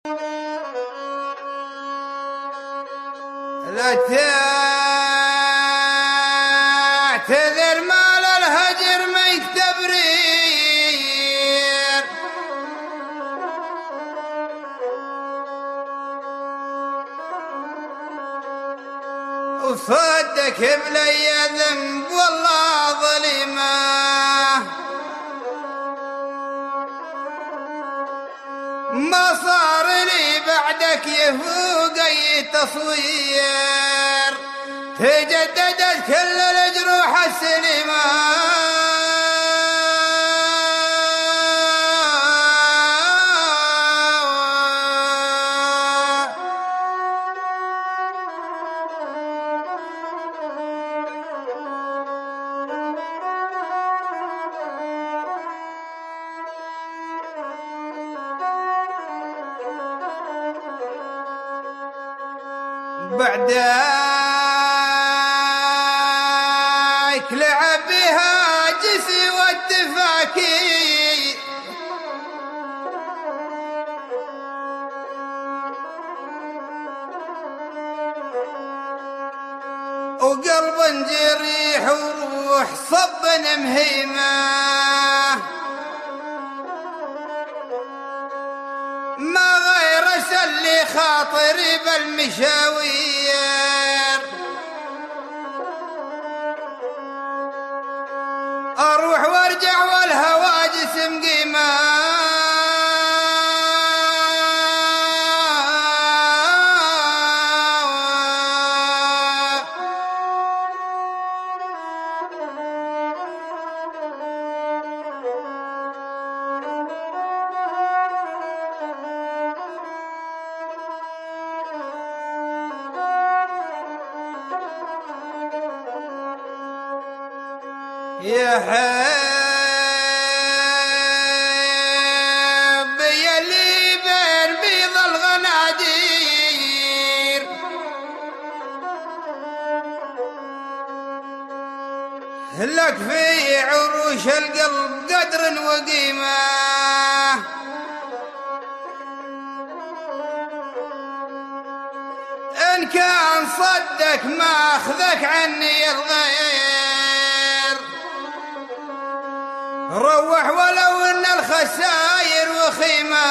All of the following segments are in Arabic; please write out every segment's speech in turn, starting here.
لا تعتذر مال الهجر ما يكتبرير، وصدك بلي ذنب والله ظليمة، ما صار لي بعدك يفوق اي تصوير، تجددت كل الجروح السليمة. بعدك لعب بها جسي والتفاكي، وقلب جريح وروح صب مهيمة، ما غير سلي خاطري بالمشاوير، اروح وارجع والهوى جسم قيمة، يا حب يلي بين بيض الغنادير، لك في عروش القلب قدر وقيمة، إن كان صدك ما أخذك عني الغير، روح ولو ان الخساير وخيمة.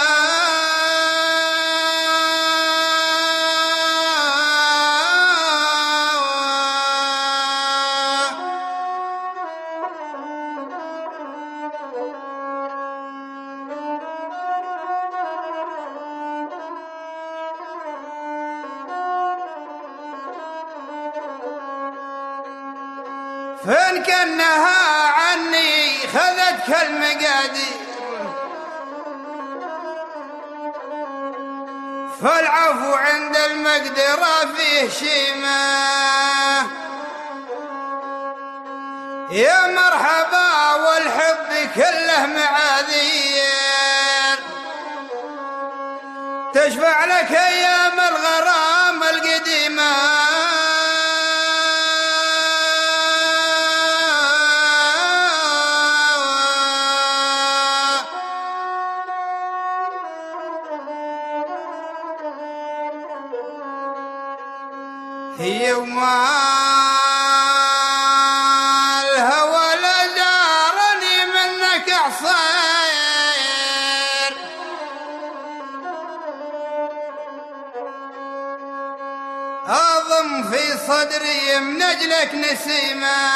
فإن كانها عني خذتك المقادير، فالعفو عند المقدرة فيه شيمة، يا مرحبا والحب كله معاذير، تشفع لك أيام الغرام القديمة. هي وما الهوى لجارني منك عصير، أضم في صدري من أجلك نسيمة،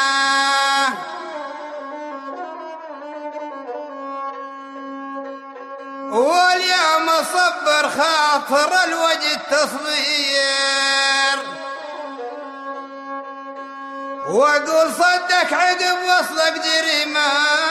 واليوم أصبر خاطر الوجد تصبير، واقول صدك عقب وصلك جريمة.